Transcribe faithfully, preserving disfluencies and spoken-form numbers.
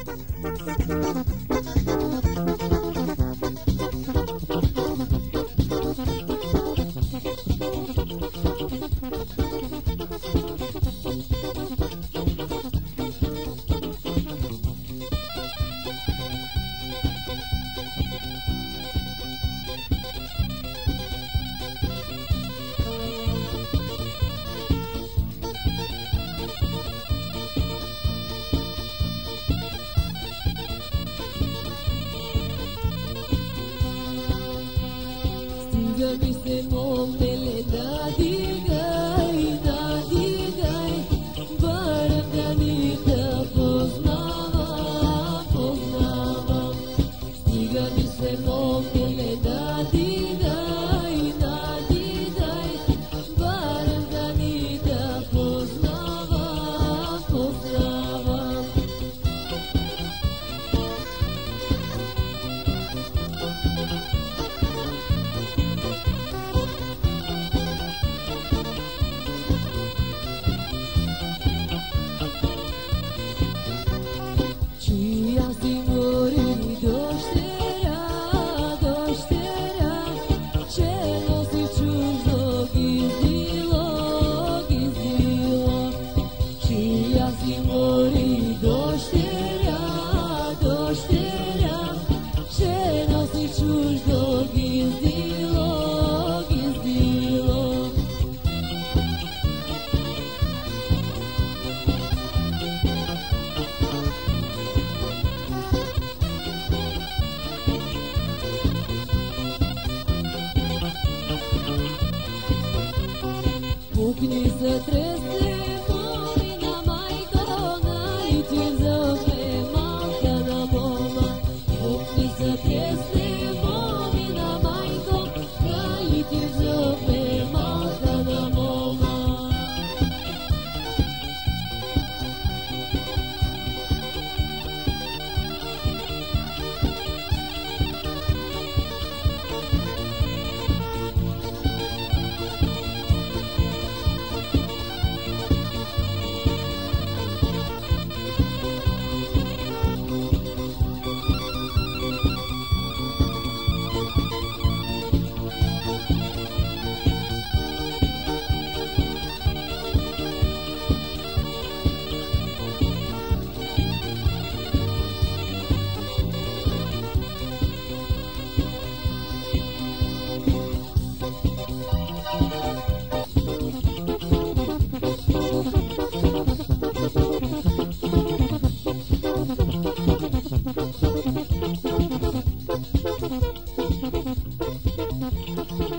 Стига ми се момнеле, надигай, надигай, барем да ни да познавам, познавам. Стига ми се момнеле, надигай, надигай, барем да ни да познавам, познавам. Чия си гори дощера, дощера, че носи чуждо гиздило, гиздило. Чия си гори дощера, дощера, че носи чуждо гиздило, гиздило. Пукни се тресне, момина майко, нали ти вземе малка на мома. Пукни се тресне, момина майко, нали ти вземе малка на мома. Thank you.